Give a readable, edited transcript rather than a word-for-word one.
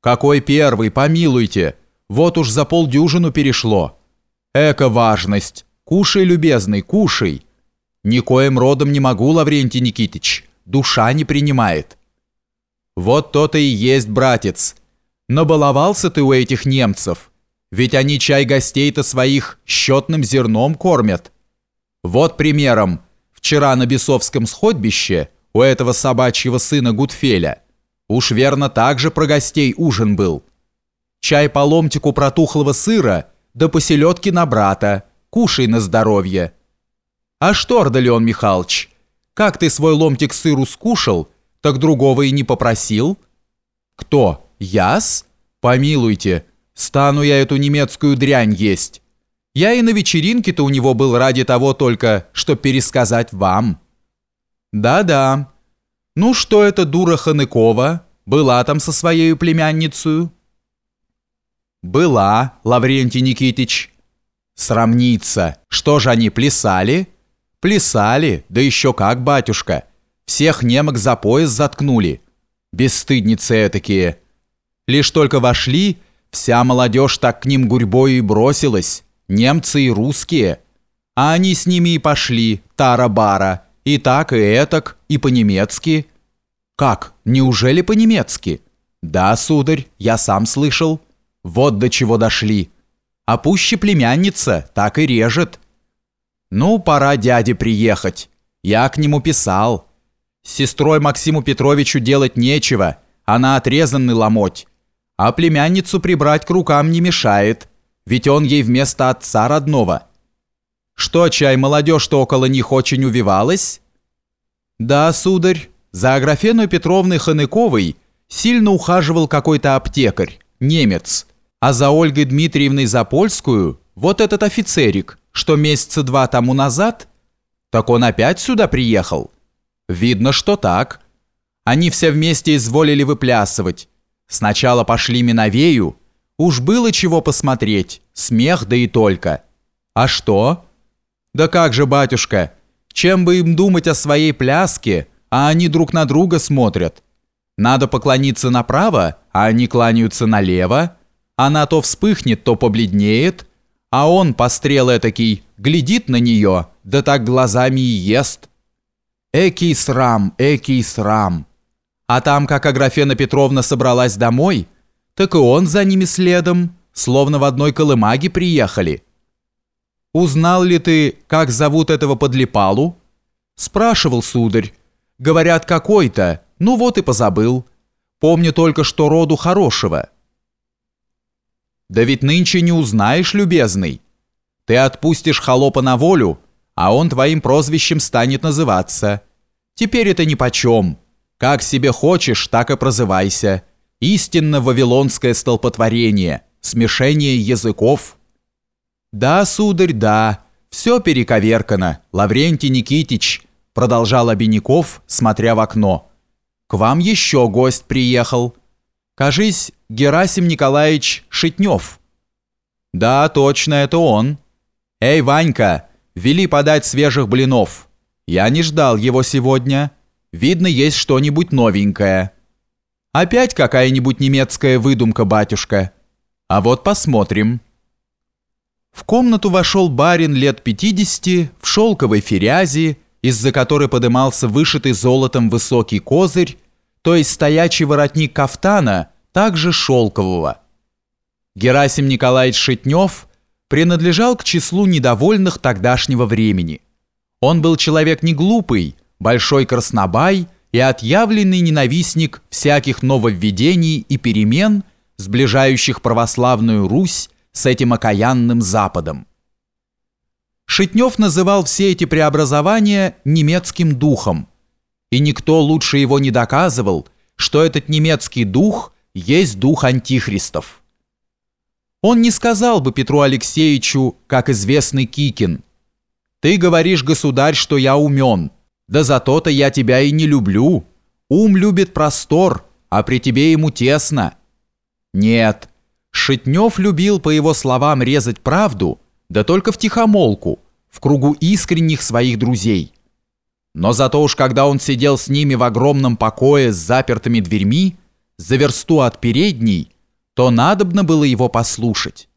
«Какой первый, помилуйте! Вот уж за полдюжину перешло. Эка важность! Кушай, любезный, кушай! Никоим родом не могу, Лаврентий Никитич, душа не принимает». «Вот то-то и есть, братец. Набаловался ты у этих немцев, ведь они чай гостей-то своих счетным зерном кормят. Вот примером, вчера на бесовском сходбище у этого собачьего сына Гутфеля уж верно так же про гостей ужин был. Чай по ломтику протухлого сыра, да по селедке на брата, кушай на здоровье. А что, Ардалион Михайлович, как ты свой ломтик сыру скушал, так другого и не попросил?» «Кто? Яс? Помилуйте, стану я эту немецкую дрянь есть. Я и на вечеринке-то у него был ради того только, чтоб пересказать вам». «Да-да. Ну что эта дура Ханыкова была там со своей племянницей?» «Была, Лаврентий Никитич». «Срамница. Что же они, плясали?» «Плясали, да еще как, батюшка. Всех немок за пояс заткнули. Бесстыдницы этакие. Лишь только вошли, вся молодежь так к ним гурьбою и бросилась, немцы и русские. А они с ними и пошли, тара-бара, и так, и этак, и по-немецки». «Как, неужели по-немецки?» «Да, сударь, я сам слышал. Вот до чего дошли. А пуще племянница, так и режет». «Ну, пора дяде приехать. Я к нему писал. С сестрой Максиму Петровичу делать нечего, она отрезанный ломоть. А племянницу прибрать к рукам не мешает, ведь он ей вместо отца родного. Что, чай, молодежь-то около них очень увивалась?» «Да, сударь, за Аграфеной Петровной Ханыковой сильно ухаживал какой-то аптекарь, немец, а за Ольгой Дмитриевной Запольскую вот этот офицерик, что месяца 2 тому назад, так он опять сюда приехал. Видно, что так. Они все вместе изволили выплясывать. Сначала пошли Миновею, уж было чего посмотреть, смех да и только. А что? Да как же, батюшка, чем бы им думать о своей пляске, а они друг на друга смотрят. Надо поклониться направо, а они кланяются налево. Она то вспыхнет, то побледнеет, а он, пострел этакий, глядит на нее, да так глазами и ест. Экий срам, экий срам. А там, как Аграфена Петровна собралась домой, так и он за ними следом, словно в одной колымаге приехали. «Узнал ли ты, как зовут этого подлипалу?» «Спрашивал, сударь. Говорят, какой-то, ну вот и позабыл. Помню только, что роду хорошего». «Да ведь нынче не узнаешь, любезный. Ты отпустишь холопа на волю, а он твоим прозвищем станет называться. Теперь это нипочем. Как себе хочешь, так и прозывайся. Истинно вавилонское столпотворение, смешение языков». «Да, сударь, да, все перековеркано, Лаврентий Никитич», продолжал Обиняков, смотря в окно. «К вам еще гость приехал. Кажись, Герасим Николаевич Шитнев». «Да, точно, это он. Эй, Ванька, вели подать свежих блинов. Я не ждал его сегодня. Видно, есть что-нибудь новенькое». «Опять какая-нибудь немецкая выдумка, батюшка? А вот посмотрим». В комнату вошел барин лет 50 в шелковой ферязи, из-за которой подымался вышитый золотом высокий козырь, то есть стоячий воротник кафтана, также шелкового. Герасим Николаевич Шитнев принадлежал к числу недовольных тогдашнего времени. Он был человек не глупый, большой краснобай и отъявленный ненавистник всяких нововведений и перемен, сближающих православную Русь с этим окаянным Западом. Шитнев называл все эти преобразования немецким духом, и никто лучше его не доказывал, что этот немецкий дух есть дух антихристов. Он не сказал бы Петру Алексеевичу, как известный Кикин: «Ты говоришь, государь, что я умен, да зато-то я тебя и не люблю. Ум любит простор, а при тебе ему тесно». Нет, Шитнев любил, по его словам, резать правду, да только втихомолку, в кругу искренних своих друзей. Но зато уж когда он сидел с ними в огромном покое с запертыми дверьми, за версту от передней, то надобно было его послушать.